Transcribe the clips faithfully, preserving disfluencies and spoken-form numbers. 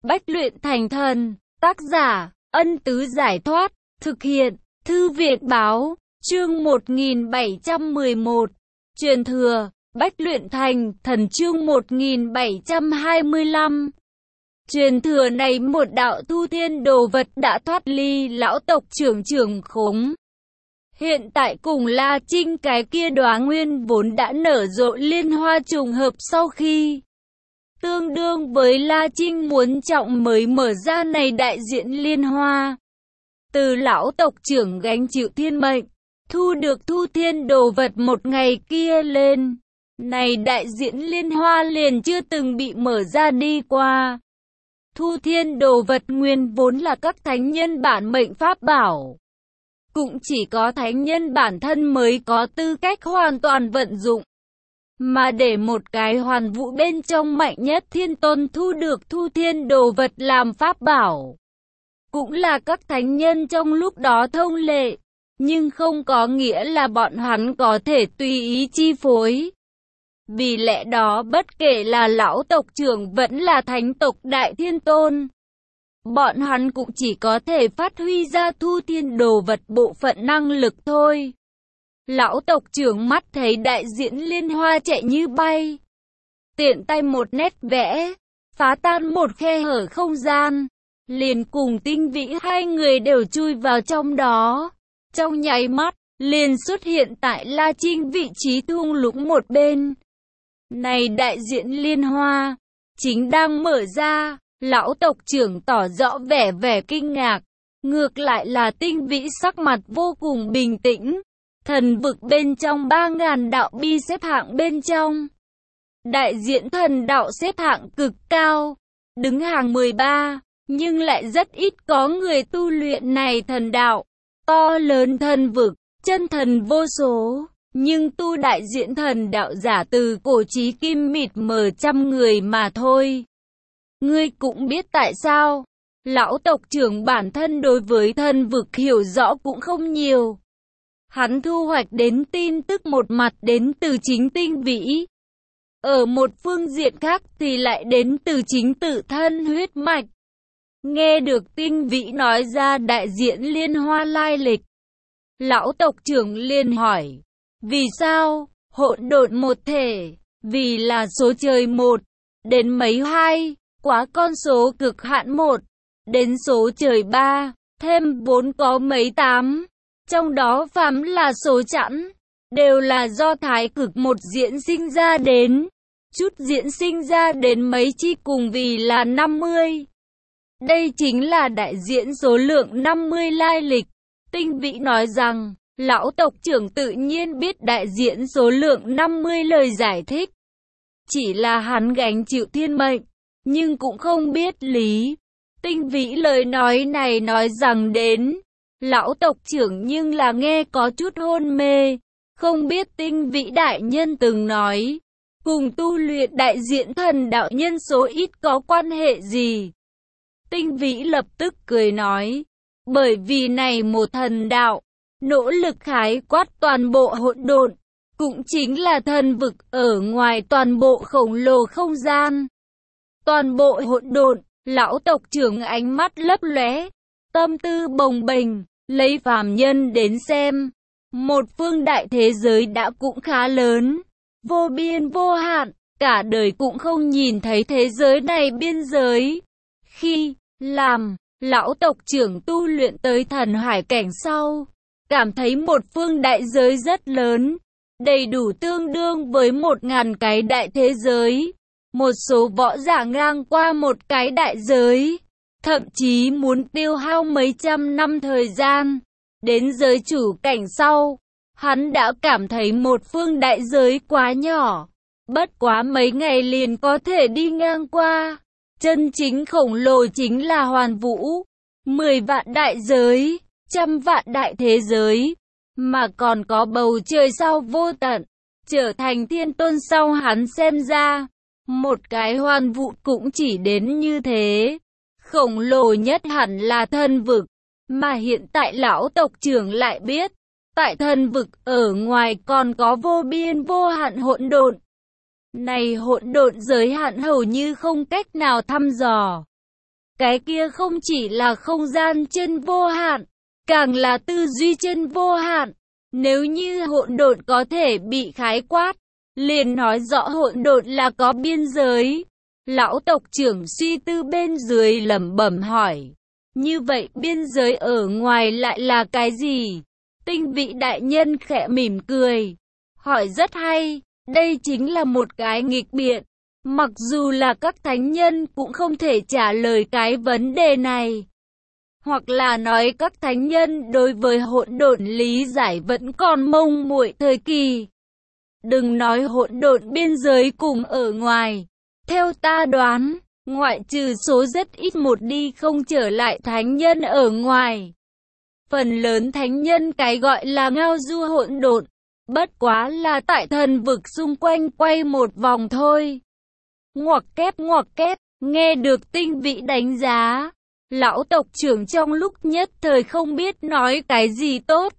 Bách luyện thành thần. Tác giả, Ân Tứ Giải Thoát. Thực hiện, Thư Việt Báo. Chương một nghìn bảy trăm mười một. Truyền thừa, Bách luyện thành thần. Chương một nghìn bảy trăm hai mươi lăm. Truyền thừa này một đạo tu thiên đồ vật đã thoát ly lão tộc trưởng trưởng khống. Hiện tại cùng La Trinh cái kia đóa nguyên vốn đã nở rộ liên hoa trùng hợp sau khi tương đương với La Trinh muốn trọng mới mở ra này đại diện liên hoa. Từ lão tộc trưởng gánh chịu thiên mệnh, thu được thu thiên đồ vật một ngày kia lên, này đại diện liên hoa liền chưa từng bị mở ra đi qua. Thu thiên đồ vật nguyên vốn là các thánh nhân bản mệnh pháp bảo. Cũng chỉ có thánh nhân bản thân mới có tư cách hoàn toàn vận dụng. Mà để một cái hoàn vũ bên trong mạnh nhất thiên tôn thu được thu thiên đồ vật làm pháp bảo, cũng là các thánh nhân trong lúc đó thông lệ, nhưng không có nghĩa là bọn hắn có thể tùy ý chi phối. Vì lẽ đó bất kể là lão tộc trưởng vẫn là thánh tộc đại thiên tôn, bọn hắn cũng chỉ có thể phát huy ra thu thiên đồ vật bộ phận năng lực thôi. Lão tộc trưởng mắt thấy đại diện liên hoa chạy như bay, tiện tay một nét vẽ, phá tan một khe hở không gian, liền cùng Tinh Vĩ hai người đều chui vào trong đó. Trong nháy mắt, liền xuất hiện tại La Trinh vị trí thung lũng một bên. Này đại diện liên hoa, chính đang mở ra, lão tộc trưởng tỏ rõ vẻ vẻ kinh ngạc. Ngược lại là Tinh Vĩ sắc mặt vô cùng bình tĩnh. Thần vực bên trong ba ngàn đạo bi xếp hạng bên trong, đại diện thần đạo xếp hạng cực cao, đứng hàng mười ba, nhưng lại rất ít có người tu luyện này thần đạo. To lớn thần vực, chân thần vô số, nhưng tu đại diện thần đạo giả từ cổ chí kim mịt mờ trăm người mà thôi. Ngươi cũng biết tại sao, lão tộc trưởng bản thân đối với thần vực hiểu rõ cũng không nhiều. Hắn thu hoạch đến tin tức một mặt đến từ chính Tinh Vĩ. Ở một phương diện khác thì lại đến từ chính tự thân huyết mạch. Nghe được Tinh Vĩ nói ra đại diện liên hoa lai lịch, lão tộc trưởng liền hỏi, vì sao, hỗn độn một thể, vì là số trời một, đến mấy hai, quá con số cực hạn một, đến số trời ba, thêm bốn có mấy tám. Trong đó phàm là số chẵn, đều là do thái cực một diễn sinh ra đến. Chút diễn sinh ra đến mấy chi cùng vì là năm mươi. Đây chính là đại diện số lượng năm mươi lai lịch. Tinh Vĩ nói rằng, lão tộc trưởng tự nhiên biết đại diện số lượng năm mươi lời giải thích. Chỉ là hắn gánh chịu thiên mệnh, nhưng cũng không biết lý. Tinh Vĩ lời nói này nói rằng đến lão tộc trưởng nhưng là nghe có chút hôn mê, không biết Tinh Vĩ đại nhân từng nói, cùng tu luyện đại diện thần đạo nhân số ít có quan hệ gì. Tinh Vĩ lập tức cười nói, bởi vì này một thần đạo, nỗ lực khái quát toàn bộ hỗn độn, cũng chính là thần vực ở ngoài toàn bộ khổng lồ không gian. Toàn bộ hỗn độn, lão tộc trưởng ánh mắt lấp lóe, tâm tư bồng bềnh, lấy phàm nhân đến xem, một phương đại thế giới đã cũng khá lớn, vô biên vô hạn, cả đời cũng không nhìn thấy thế giới này biên giới. Khi làm lão tộc trưởng tu luyện tới thần hải cảnh sau, cảm thấy một phương đại giới rất lớn, đầy đủ tương đương với một ngàn cái đại thế giới. Một số võ giả ngang qua một cái đại giới, thậm chí muốn tiêu hao mấy trăm năm thời gian. Đến giới chủ cảnh sau, hắn đã cảm thấy một phương đại giới quá nhỏ, bất quá mấy ngày liền có thể đi ngang qua. Chân chính khổng lồ chính là hoàn vũ, mười vạn đại giới, trăm vạn đại thế giới, mà còn có bầu trời sao vô tận, trở thành thiên tôn sau hắn xem ra. Một cái hoàn vũ cũng chỉ đến như thế. Khổng lồ nhất hẳn là thần vực, mà hiện tại lão tộc trưởng lại biết, tại thần vực ở ngoài còn có vô biên vô hạn hỗn độn. Này hỗn độn giới hạn hầu như không cách nào thăm dò. Cái kia không chỉ là không gian chân vô hạn, càng là tư duy chân vô hạn. Nếu như hỗn độn có thể bị khái quát, liền nói rõ hỗn độn là có biên giới. Lão tộc trưởng suy tư bên dưới lẩm bẩm hỏi. Như vậy biên giới ở ngoài lại là cái gì? Tinh vị đại nhân khẽ mỉm cười. Hỏi rất hay, đây chính là một cái nghịch biện. Mặc dù là các thánh nhân cũng không thể trả lời cái vấn đề này. Hoặc là nói các thánh nhân đối với hỗn độn lý giải vẫn còn mông muội thời kỳ. Đừng nói hỗn độn biên giới cùng ở ngoài. Theo ta đoán, ngoại trừ số rất ít một đi không trở lại thánh nhân ở ngoài. Phần lớn thánh nhân cái gọi là ngao du hỗn độn, bất quá là tại thần vực xung quanh quay một vòng thôi. Ngoặc kép ngoặc kép, nghe được tinh vị đánh giá. Lão tộc trưởng trong lúc nhất thời không biết nói cái gì tốt.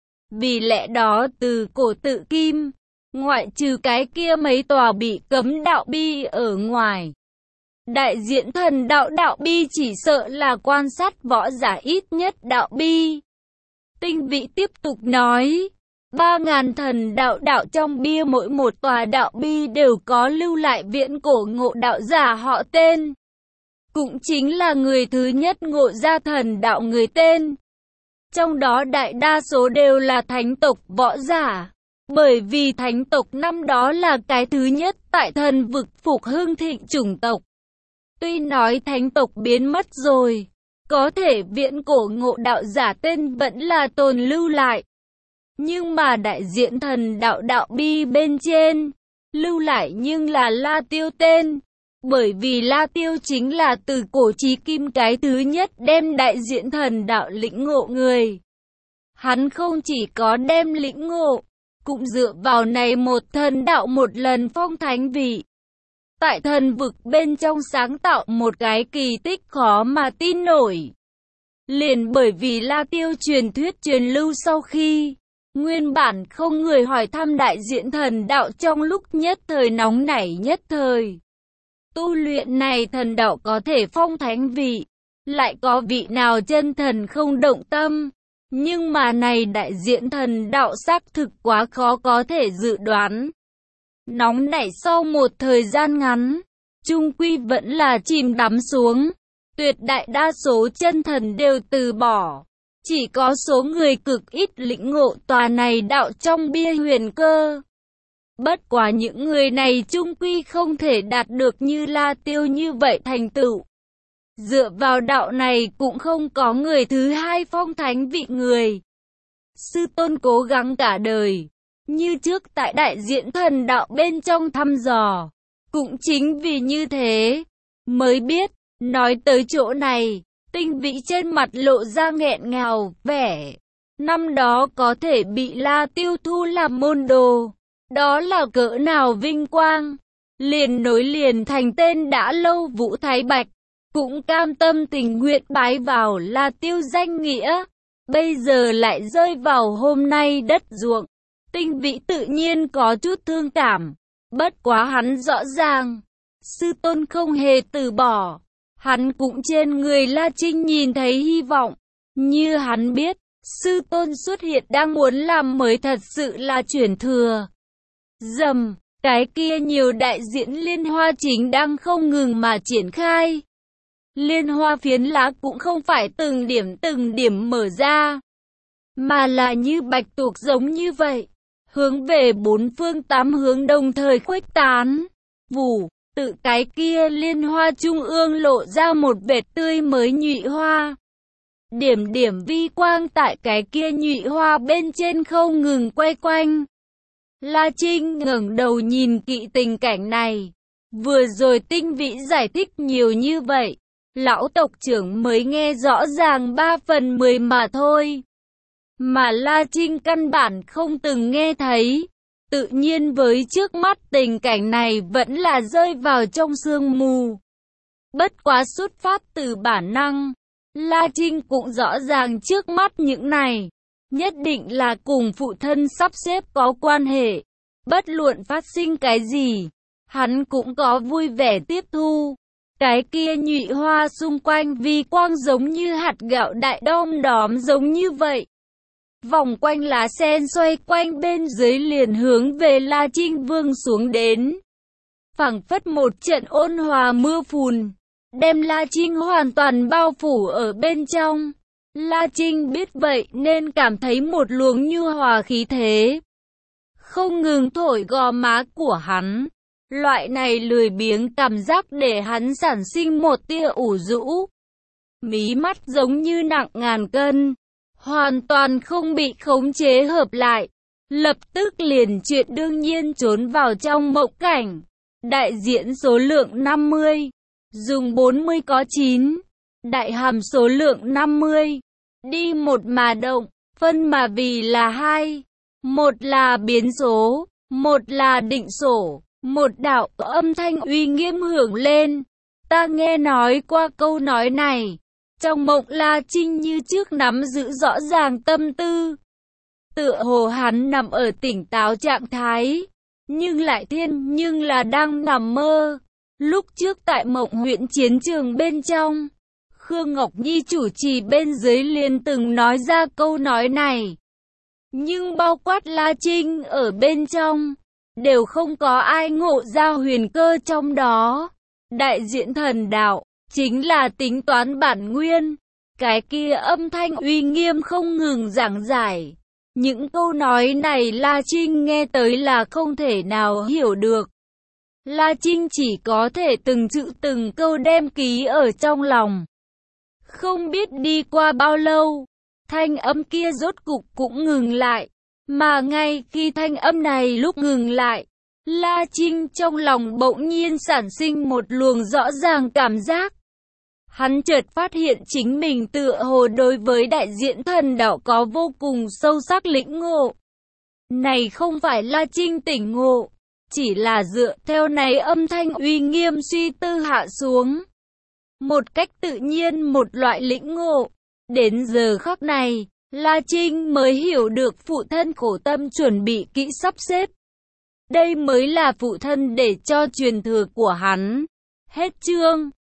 Vì lẽ đó từ cổ tự kim, ngoại trừ cái kia mấy tòa bị cấm đạo bi ở ngoài. Đại diện thần đạo đạo bi chỉ sợ là quan sát võ giả ít nhất đạo bi. Tinh vị tiếp tục nói, ba ngàn thần đạo đạo trong bia mỗi một tòa đạo bi đều có lưu lại viễn cổ ngộ đạo giả họ tên. Cũng chính là người thứ nhất ngộ ra thần đạo người tên. Trong đó đại đa số đều là thánh tộc võ giả. Bởi vì thánh tộc năm đó là cái thứ nhất tại thần vực phục hưng thịnh chủng tộc. Tuy nói thánh tộc biến mất rồi, có thể viễn cổ ngộ đạo giả tên vẫn là tồn lưu lại. Nhưng mà đại diện thần đạo đạo bi bên trên, lưu lại nhưng là La Tiêu tên. Bởi vì La Tiêu chính là từ cổ chí kim cái thứ nhất đem đại diện thần đạo lĩnh ngộ người. Hắn không chỉ có đem lĩnh ngộ, cũng dựa vào này một thần đạo một lần phong thánh vị. Tại thần vực bên trong sáng tạo một cái kỳ tích khó mà tin nổi. Liền bởi vì La Tiêu truyền thuyết truyền lưu sau khi, nguyên bản không người hỏi thăm đại diện thần đạo trong lúc nhất thời nóng nảy nhất thời. Tu luyện này thần đạo có thể phong thánh vị, lại có vị nào chân thần không động tâm. Nhưng mà này đại diện thần đạo xác thực quá khó có thể dự đoán. Nóng nảy sau một thời gian ngắn, chung quy vẫn là chìm đắm xuống. Tuyệt đại đa số chân thần đều từ bỏ. Chỉ có số người cực ít lĩnh ngộ tòa này đạo trong bia huyền cơ. Bất quá những người này chung quy không thể đạt được như La Tiêu như vậy thành tựu. Dựa vào đạo này cũng không có người thứ hai phong thánh vị người. Sư tôn cố gắng cả đời, như trước tại đại diện thần đạo bên trong thăm dò. Cũng chính vì như thế, mới biết, nói tới chỗ này, tinh vị trên mặt lộ ra nghẹn ngào, vẻ. Năm đó có thể bị La Tiêu thu làm môn đồ, đó là cỡ nào vinh quang. Liền nối liền thành tên đã lâu Vũ Thái Bạch, cũng cam tâm tình nguyện bái vào La Tiêu danh nghĩa. Bây giờ lại rơi vào hôm nay đất ruộng. Tinh vị tự nhiên có chút thương cảm. Bất quá hắn rõ ràng, sư tôn không hề từ bỏ. Hắn cũng trên người La Trinh nhìn thấy hy vọng. Như hắn biết, sư tôn xuất hiện đang muốn làm mới thật sự là chuyển thừa. Dầm, cái kia nhiều đại diễn liên hoa chính đang không ngừng mà triển khai. Liên hoa phiến lá cũng không phải từng điểm từng điểm mở ra, mà là như bạch tuộc giống như vậy, hướng về bốn phương tám hướng đồng thời khuếch tán. Vù, tự cái kia liên hoa trung ương lộ ra một vệt tươi mới nhụy hoa. Điểm điểm vi quang tại cái kia nhụy hoa bên trên không ngừng quay quanh. La Trinh ngẩng đầu nhìn kỹ tình cảnh này. Vừa rồi tinh vị giải thích nhiều như vậy, lão tộc trưởng mới nghe rõ ràng ba phần mười mà thôi. Mà La Trinh căn bản không từng nghe thấy. Tự nhiên với trước mắt tình cảnh này vẫn là rơi vào trong sương mù. Bất quá xuất phát từ bản năng, La Trinh cũng rõ ràng trước mắt những này nhất định là cùng phụ thân sắp xếp có quan hệ. Bất luận phát sinh cái gì, hắn cũng có vui vẻ tiếp thu. Cái kia nhụy hoa xung quanh vi quang giống như hạt gạo đại đom đóm giống như vậy. Vòng quanh lá sen xoay quanh bên dưới liền hướng về La Trinh Vương xuống đến. Phảng phất một trận ôn hòa mưa phùn, đem La Trinh hoàn toàn bao phủ ở bên trong. La Trinh biết vậy nên cảm thấy một luồng nhu hòa khí thế không ngừng thổi gò má của hắn. Loại này lười biếng cảm giác để hắn sản sinh một tia ủ rũ. Mí mắt giống như nặng ngàn cân, hoàn toàn không bị khống chế hợp lại. Lập tức liền chuyện đương nhiên trốn vào trong mộng cảnh. Đại diện số lượng năm mươi, dùng bốn mươi có chín. Đại hàm số lượng năm mươi, đi một mà động, phân mà vì là hai. Một là biến số, một là định sổ. Một đạo âm thanh uy nghiêm hưởng lên. Ta nghe nói qua câu nói này. Trong mộng La Trinh như trước nắm giữ rõ ràng tâm tư. Tựa hồ hắn nằm ở tỉnh táo trạng thái, nhưng lại thiên nhưng là đang nằm mơ. Lúc trước tại Mộng huyện chiến trường bên trong, Khương Ngọc Nhi chủ trì bên dưới liền từng nói ra câu nói này. Nhưng bao quát La Trinh ở bên trong, đều không có ai ngộ ra huyền cơ trong đó. Đại diện thần đạo, chính là tính toán bản nguyên. Cái kia âm thanh uy nghiêm không ngừng giảng giải. Những câu nói này La Trinh nghe tới là không thể nào hiểu được. La Trinh chỉ có thể từng chữ từng câu đem ký ở trong lòng. Không biết đi qua bao lâu, thanh âm kia rốt cục cũng ngừng lại. Mà ngay khi thanh âm này lúc ngừng lại, La Trinh trong lòng bỗng nhiên sản sinh một luồng rõ ràng cảm giác. Hắn chợt phát hiện chính mình tựa hồ đối với đại diện thần đạo có vô cùng sâu sắc lĩnh ngộ. Này không phải La Trinh tỉnh ngộ, chỉ là dựa theo này âm thanh uy nghiêm suy tư hạ xuống. Một cách tự nhiên một loại lĩnh ngộ. Đến giờ khắc này, La Trinh mới hiểu được phụ thân khổ tâm chuẩn bị kỹ sắp xếp. Đây mới là phụ thân để cho truyền thừa của hắn. Hết chương.